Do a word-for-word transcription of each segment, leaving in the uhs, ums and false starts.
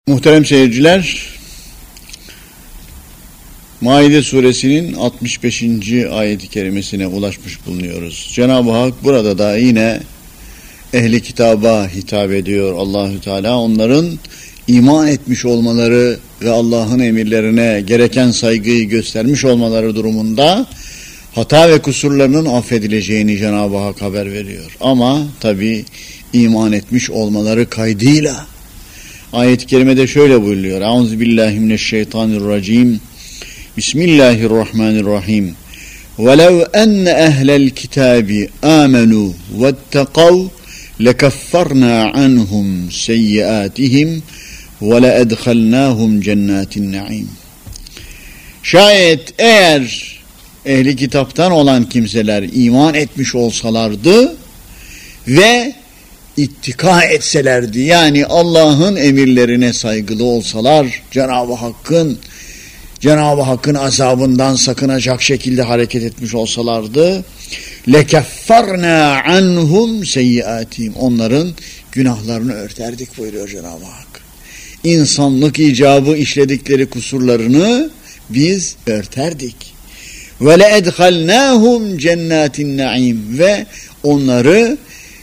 Muhterem seyirciler, Maide suresinin altmış beşinci ayet-i kerimesine ulaşmış bulunuyoruz. Cenab-ı Hak burada da yine ehli kitaba hitap ediyor Allahü Teala. Onların iman etmiş olmaları ve Allah'ın emirlerine gereken saygıyı göstermiş olmaları durumunda hata ve kusurlarının affedileceğini Cenab-ı Hak haber veriyor. Ama tabi iman etmiş olmaları kaydıyla. Ayet-i kerimede şöyle buyuruyor. Euzubillahimineşşeytanirracim. Bismillahirrahmanirrahim. وَلَوْ أَنَّ أَهْلَ الْكِتَابِ آمَنُوا وَاتَّقَوْا لَكَفَّرْنَا عَنْهُمْ سَيِّئَاتِهِمْ وَلَأَدْخَلْنَاهُمْ جَنَّاتِ النَّعِيمِ. Şayet eğer ehli kitaptan olan kimseler iman etmiş olsalardı ve ittika etselerdi, yani Allah'ın emirlerine saygılı olsalar, Cenab-ı Hakk'ın Cenab-ı Hakk'ın azabından sakınacak şekilde hareket etmiş olsalardı, lekeffarna anhum seyyiatihim, onların günahlarını örterdik buyuruyor Cenab-ı Hak. İnsanlık icabı işledikleri kusurlarını biz örterdik. Ve le edhalnahum cennatin naim, ve onları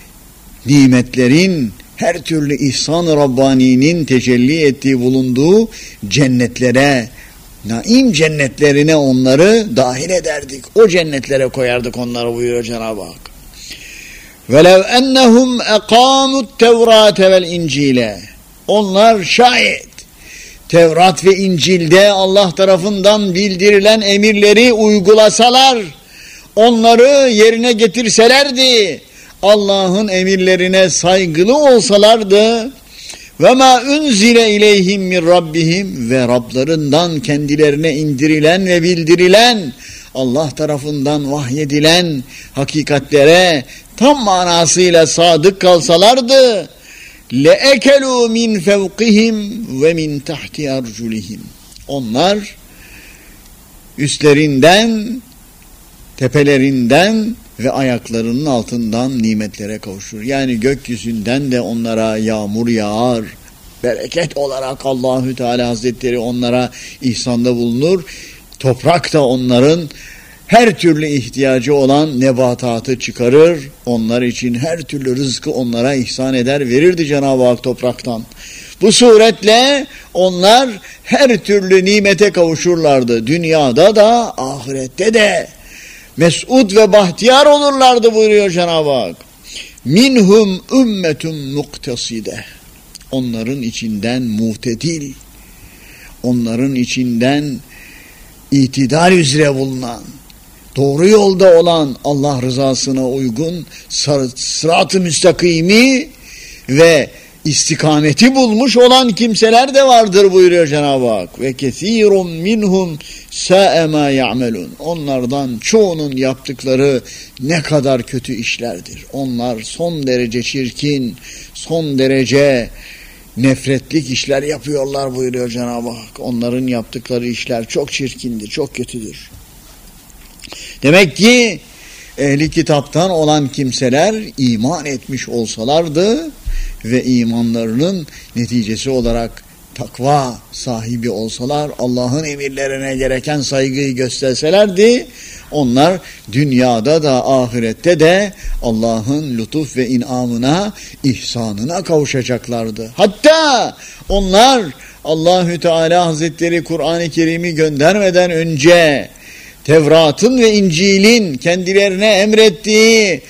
nimetlerin, her türlü ihsan-ı Rabbani'nin tecelli ettiği bulunduğu cennetlere, naim cennetlerine onları dahil ederdik. O cennetlere koyardık onları buyuruyor Cenab-ı Hak. وَلَوْ اَنَّهُمْ اَقَامُوا التَّوْرَاتَ وَالْاِنْجِيلَ. Onlar şayet Tevrat ve İncil'de Allah tarafından bildirilen emirleri uygulasalar, onları yerine getirselerdi, Allah'ın emirlerine saygılı olsalardı, ve ma unzile ileyhim min rabbihim, ve Rablarından kendilerine indirilen ve bildirilen, Allah tarafından vahyedilen hakikatlere tam manasıyla sadık kalsalardı, le ekelu min fevkihim ve min tahti arculihim. Onlar üstlerinden, tepelerinden ve ayaklarının altından nimetlere kavuşur. Yani gökyüzünden de onlara yağmur yağar. Bereket olarak Allahü Teala Hazretleri onlara ihsanda bulunur. Toprak da onların her türlü ihtiyacı olan nebatatı çıkarır. Onlar için her türlü rızkı onlara ihsan eder, verirdi Cenab-ı Hak topraktan. Bu suretle onlar her türlü nimete kavuşurlardı. Dünyada da ahirette de mes'ud ve bahtiyar olurlardı buyuruyor Cenab-ı Hak. Minhum ümmetun muktaside. Onların içinden muhtedil, onların içinden itidal üzere bulunan, doğru yolda olan, Allah rızasına uygun sırat-ı müstakimi ve istikameti bulmuş olan kimseler de vardır buyuruyor Cenab-ı Hak. Ve kesirun minhum sa'e ma ya'melun. Onlardan çoğunun yaptıkları ne kadar kötü işlerdir. Onlar son derece çirkin, son derece nefretlik işler yapıyorlar buyuruyor Cenab-ı Hak. Onların yaptıkları işler çok çirkindir, çok kötüdür. Demek ki ehli kitaptan olan kimseler iman etmiş olsalardı ve imanlarının neticesi olarak takva sahibi olsalar, Allah'ın emirlerine gereken saygıyı gösterselerdi, onlar dünyada da ahirette de Allah'ın lütuf ve inamına, ihsanına kavuşacaklardı. Hatta onlar Allahü Teala Hazretleri Kur'an-ı Kerim'i göndermeden önce Tevrat'ın ve İncil'in kendilerine emrettiği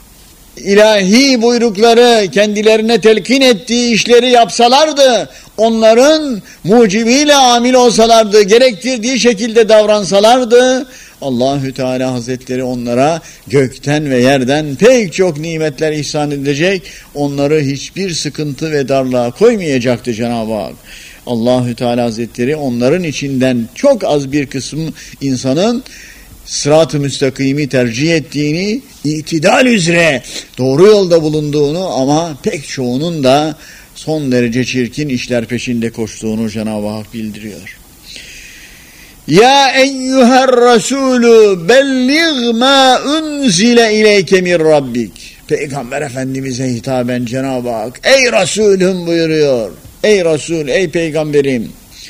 ilahi buyrukları, kendilerine telkin ettiği işleri yapsalardı, onların mucibiyle amil olsalardı, gerektirdiği şekilde davransalardı, Allahü Teala Hazretleri onlara gökten ve yerden pek çok nimetler ihsan edecek, onları hiçbir sıkıntı ve darlığa koymayacaktı Cenab-ı Hak. Allahü Teala Hazretleri onların içinden çok az bir kısım insanın sırat-ı müstakimi tercih ettiğini, itidal üzere doğru yolda bulunduğunu, ama pek çoğunun da son derece çirkin işler peşinde koştuğunu Cenab-ı Hak bildiriyor. Ya eyyuher Resulü belliğ ma unzile ileyke min rabbik. Peygamber Efendimiz'e hitaben Cenab-ı Hak, ey Resulüm buyuruyor, ey Resul, ey Peygamberim,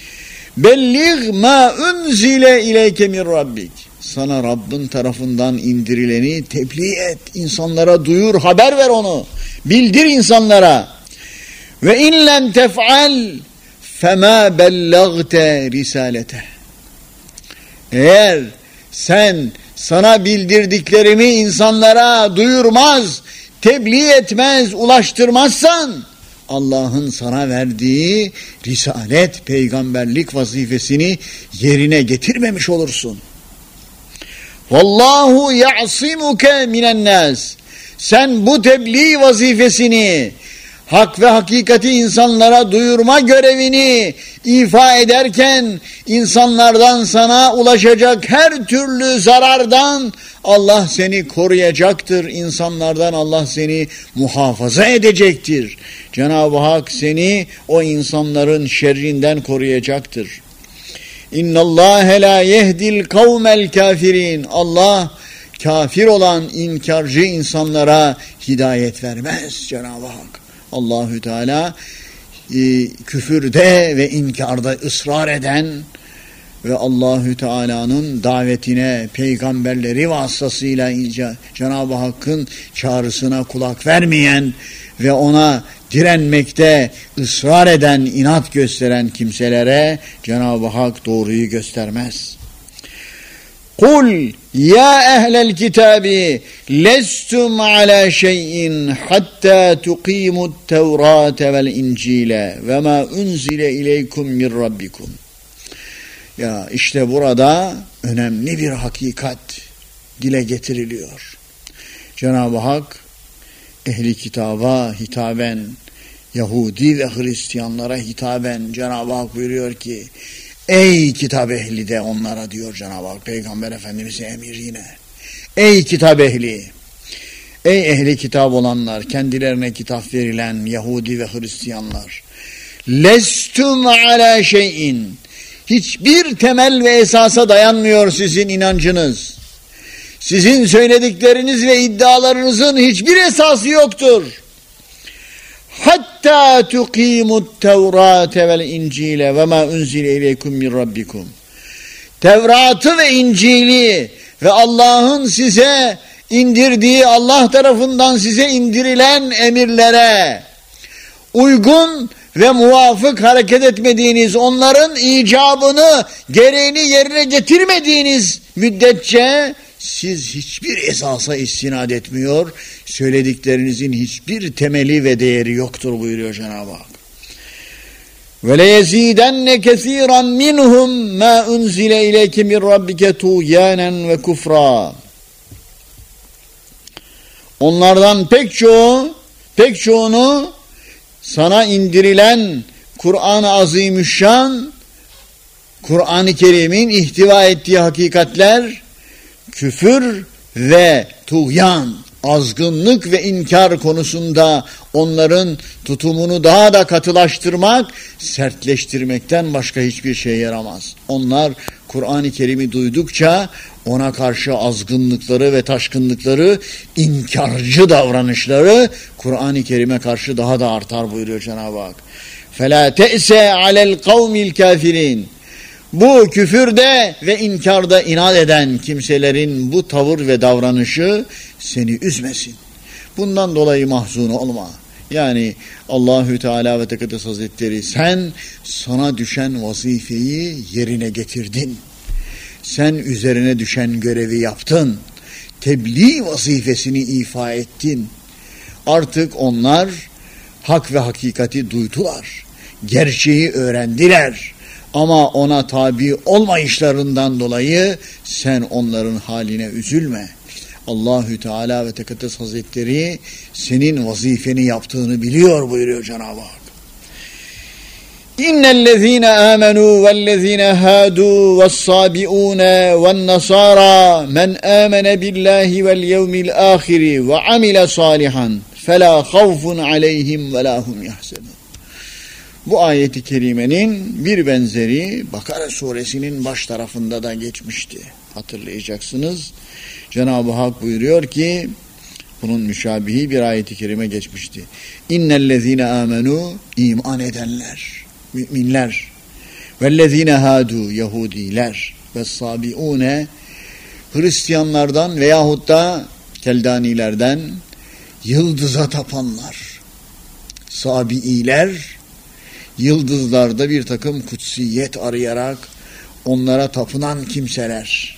belliğ ma unzile ileyke min rabbik. Sana Rabbin tarafından indirileni tebliğ et. İnsanlara duyur, haber ver onu. Bildir insanlara. Ve in lem tef'al fema bellagte risalete. Eğer sen sana bildirdiklerimi insanlara duyurmaz, tebliğ etmez, ulaştırmazsan Allah'ın sana verdiği risalet, peygamberlik vazifesini yerine getirmemiş olursun. Vallahu ya'simuke minen nas. Sen bu tebliğ vazifesini, hak ve hakikati insanlara duyurma görevini ifa ederken insanlardan sana ulaşacak her türlü zarardan Allah seni koruyacaktır. İnsanlardan Allah seni muhafaza edecektir. Cenab-ı Hak seni o insanların şerrinden koruyacaktır. İnnallâhe lâ yehdil kavmel kafirin. Allah kafir olan inkarcı insanlara hidayet vermez Cenab-ı Hak. Allahü Teala e, küfürde ve inkarda ısrar eden ve Allahü Teala'nın davetine, peygamberleri vasıtasıyla Cenab-ı Hakk'ın çağrısına kulak vermeyen ve ona direnmekte ısrar eden, inat gösteren kimselere Cenab-ı Hak doğruyu göstermez. Kul ya ehlel kitabi lestum ala şeyin hatta tuqimut tevrate vel incile ve ma unzile ileykum min rabbikum. Ya işte burada önemli bir hakikat dile getiriliyor. Cenab-ı Hak ehli kitaba hitaben, Yahudi ve Hristiyanlara hitaben Cenab-ı Hak buyuruyor ki ey kitap ehli de onlara diyor Cenab-ı Hak, Peygamber Efendimiz'e emir yine. Ey kitap ehli, ey ehli kitap olanlar, kendilerine kitap verilen Yahudi ve Hristiyanlar. Lestum ala şeyin. Hiçbir temel ve esasa dayanmıyor sizin inancınız. Sizin söyledikleriniz ve iddialarınızın hiçbir esası yoktur. Hatta tuqimut tevrate vel incile ve ma unzile ileykum min rabbikum. Tevrat'ı ve İncil'i ve Allah'ın size indirdiği, Allah tarafından size indirilen emirlere uygun ve muvafık hareket etmediğiniz, onların icabını, gereğini yerine getirmediğiniz müddetçe siz hiçbir esasa istinad etmiyor, söylediklerinizin hiçbir temeli ve değeri yoktur buyuruyor Cenab-ı Hak. Ve leyezidenne kesiran minhum ma unzile ileyke min rabbike tuğyanen ve kufra. Onlardan pek çoğu, pek çoğunu sana indirilen Kur'an-ı Azimüşşan, Kur'an-ı Kerim'in ihtiva ettiği hakikatler, küfür ve tuğyan, azgınlık ve inkar konusunda onların tutumunu daha da katılaştırmak, sertleştirmekten başka hiçbir şey yaramaz. Onlar Kur'an-ı Kerim'i duydukça ona karşı azgınlıkları ve taşkınlıkları, inkarcı davranışları Kur'an-ı Kerim'e karşı daha da artar buyuruyor Cenab-ı Hak. فَلَا تَأْسَ عَلَى الْقَوْمِ الْكَافِرِينَ. Bu küfürde ve inkarda inat eden kimselerin bu tavır ve davranışı seni üzmesin. Bundan dolayı mahzun olma. Yani Allahü Teala ve Tekaddes Hazretleri, sen sana düşen vazifeyi yerine getirdin. Sen üzerine düşen görevi yaptın. Tebliğ vazifesini ifa ettin. Artık onlar hak ve hakikati duydular. Gerçeği öğrendiler. Ama ona tabi olmayışlarından dolayı sen onların haline üzülme. Allahü Teala ve Tekaddes Hazretleri senin vazifeni yaptığını biliyor buyuruyor Cenab-ı Hak. İnnellezîne âmenû vellezîne hâdû vessâbi'ûne vennasârâ men âmene billâhi vel yevmil âhiri ve amile sâlihan felâ havfun aleyhim ve lâ hum yahzenûn. Bu ayeti kerimenin bir benzeri Bakara suresinin baş tarafında da geçmişti. Hatırlayacaksınız. Cenab-ı Hak buyuruyor ki Bunun müşabihi bir ayet-i kerime geçmişti. İnnellezîne âmenû, iman edenler, müminler. Vellezîne hâdû, Yahudiler. Vessâbiûne, Hristiyanlardan veyahut da Keldanilerden yıldıza tapanlar. Sabi'iler, yıldızlarda bir takım kutsiyet arayarak onlara tapınan kimseler.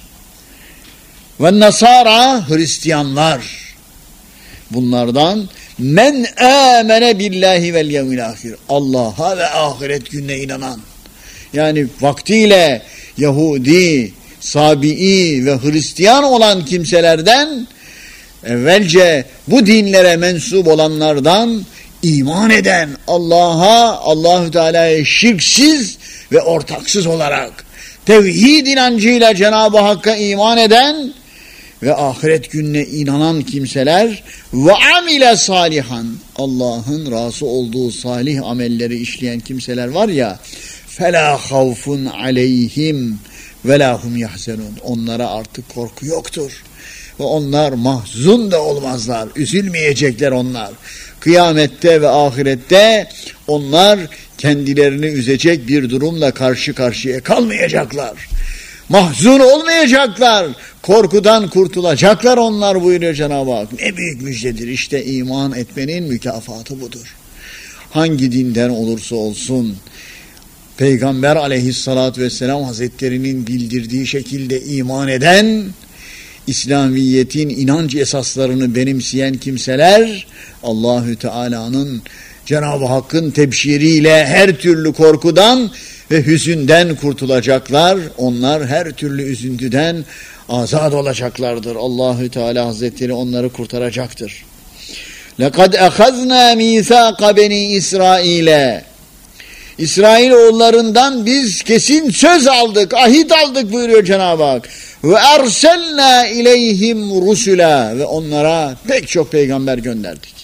Ve nasara, Hristiyanlar. Bunlardan men amene billahi vel yevmil ahir. Allah'a ve ahiret gününe inanan. Yani vaktiyle Yahudi, Sabi'i ve Hristiyan olan kimselerden, evvelce bu dinlere mensup olanlardan iman eden, Allah'a, Allahü Teala'ya şirksiz ve ortaksız olarak tevhid inancıyla Cenab-ı Hakk'a iman eden ve ahiret gününe inanan kimseler ve amile salihan, Allah'ın razı olduğu salih amelleri işleyen kimseler var ya, fela havfun aleyhim ve lahum yahzenun, onlara artık korku yoktur ve onlar mahzun da olmazlar, üzülmeyecekler onlar. Kıyamette ve ahirette onlar kendilerini üzecek bir durumla karşı karşıya kalmayacaklar. Mahzun olmayacaklar. Korkudan kurtulacaklar onlar, buyuruyor Cenab-ı Hak. Ne büyük müjdedir. İşte iman etmenin mükafatı budur. Hangi dinden olursa olsun, Peygamber aleyhissalatü vesselam hazretlerinin bildirdiği şekilde iman eden, İslamiyet'in inanç esaslarını benimseyen kimseler, Allahü Teala'nın, Cenab-ı Hakk'ın tebşiriyle her türlü korkudan ve hüzünden kurtulacaklar. Onlar her türlü üzüntüden azad olacaklardır. Allahü Teala Hazretleri onları kurtaracaktır. لَقَدْ اَخَذْنَا مِيثَاقَ بَنِي İsrail'e, İsrail oğullarından biz kesin söz aldık, ahit aldık buyuruyor Cenab-ı Hak. Ve erselna ileyhim rusula, ve onlara pek çok peygamber gönderdik.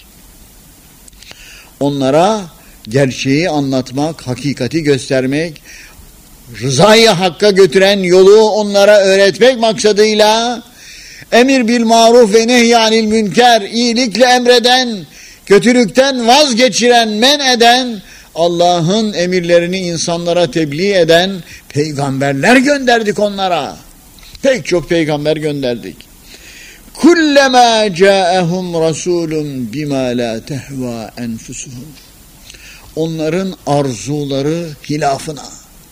Onlara gerçeği anlatmak, hakikati göstermek, rızayı hakka götüren yolu onlara öğretmek maksadıyla emir bil maruf ve nehyanil münker, iyilikle emreden, kötülükten vazgeçiren, men eden, Allah'ın emirlerini insanlara tebliğ eden peygamberler gönderdik onlara. Pek çok peygamber gönderdik. Kullama ca'ahum rasulun bima la tehva enfusuhum. Onların arzuları hilafına,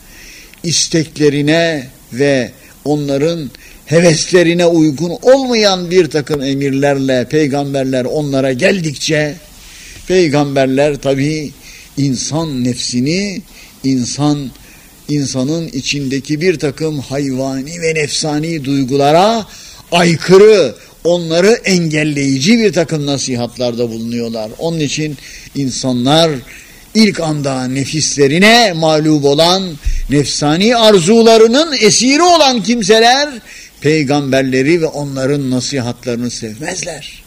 isteklerine ve onların heveslerine uygun olmayan bir takım emirlerle peygamberler onlara geldikçe, peygamberler tabii insan nefsini, insan insanın içindeki bir takım hayvani ve nefsani duygulara aykırı, onları engelleyici bir takım nasihatlarda bulunuyorlar. Onun için insanlar ilk anda nefislerine mağlup olan, nefsani arzularının esiri olan kimseler peygamberleri ve onların nasihatlarını sevmezler.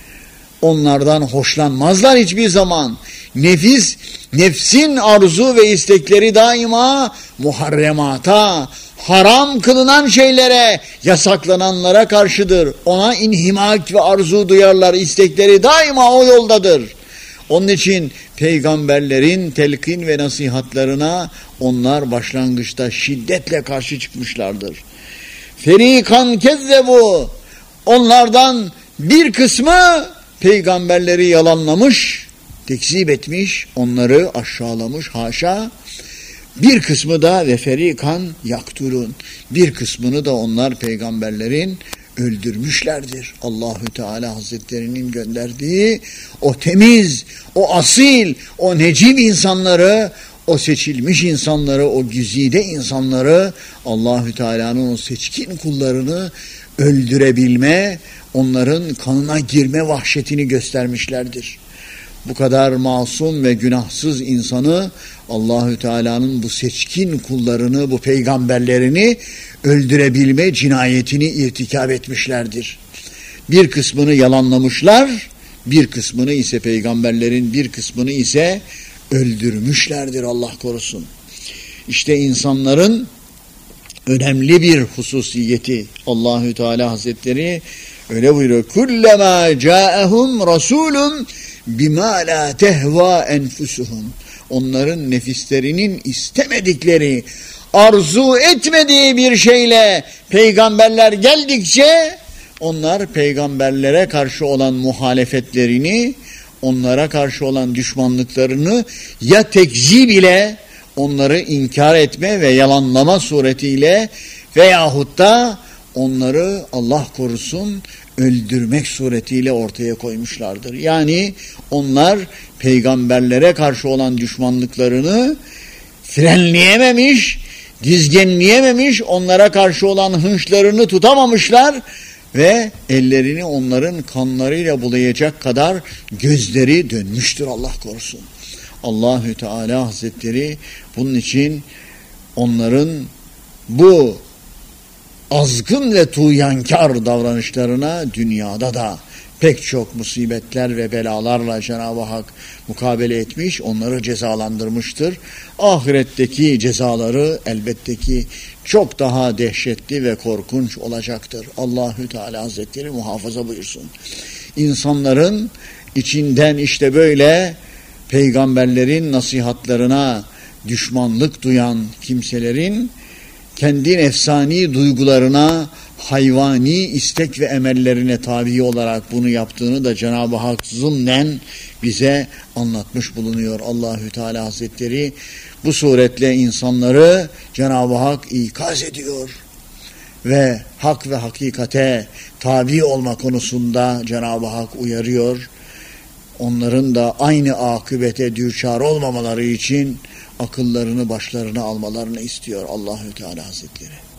Onlardan hoşlanmazlar hiçbir zaman. Nefis, nefsin arzu ve istekleri daima muharremata, haram kılınan şeylere, yasaklananlara karşıdır. Ona inhimak ve arzu duyarlar, istekleri daima o yoldadır. Onun için peygamberlerin telkin ve nasihatlarına onlar başlangıçta şiddetle karşı çıkmışlardır. Ferikan kezzebu, onlardan bir kısmı peygamberleri yalanlamış, tekzip etmiş, onları aşağılamış, haşa. Bir kısmı da ve ferikan yaktulun, bir kısmını da onlar peygamberlerin öldürmüşlerdir. Allahü Teala Hazretlerinin gönderdiği o temiz, o asil, o necip insanları, o seçilmiş insanları, o güzide insanları, Allahü Teala'nın o seçkin kullarını öldürebilme, onların kanına girme vahşetini göstermişlerdir. Bu kadar masum ve günahsız insanı Allahü Teala'nın bu seçkin kullarını, bu peygamberlerini öldürebilme cinayetini irtikab etmişlerdir. Bir kısmını yalanlamışlar, bir kısmını ise peygamberlerin bir kısmını ise öldürmüşlerdir, Allah korusun. İşte insanların önemli bir hususiyeti, Allahü Teala Hazretleri Öyle buyuruyor. Kullama ca'ahum rasulun bima la tehva enfusuhum. Onların nefislerinin istemedikleri, arzu etmediği bir şeyle peygamberler geldikçe onlar peygamberlere karşı olan muhalefetlerini, onlara karşı olan düşmanlıklarını ya tekzib ile, onları inkar etme ve yalanlama suretiyle veyahut da onları Allah korusun öldürmek suretiyle ortaya koymuşlardır. Yani onlar peygamberlere karşı olan düşmanlıklarını frenleyememiş, dizginleyememiş, onlara karşı olan hınçlarını tutamamışlar ve ellerini onların kanlarıyla bulayacak kadar gözleri dönmüştür, Allah korusun. Allahü Teala Hazretleri bunun için onların bu azgın ve tuğyankar davranışlarına dünyada da pek çok musibetler ve belalarla Cenab-ı Hak mukabele etmiş, onları cezalandırmıştır. Ahiretteki cezaları elbette ki çok daha dehşetli ve korkunç olacaktır. Allahü Teala Hazretleri muhafaza buyursun. İnsanların içinden işte böyle peygamberlerin nasihatlarına düşmanlık duyan kimselerin kendi nefsani duygularına, hayvani istek ve emellerine tabi olarak bunu yaptığını da Cenab-ı Hak zımnen bize anlatmış bulunuyor. Allahü Teala Hazretleri bu suretle insanları Cenab-ı Hak ikaz ediyor ve hak ve hakikate tabi olma konusunda Cenab-ı Hak uyarıyor. Onların da aynı akıbete düçar olmamaları için akıllarını başlarına almalarını istiyor Allahü Teala Hazretleri.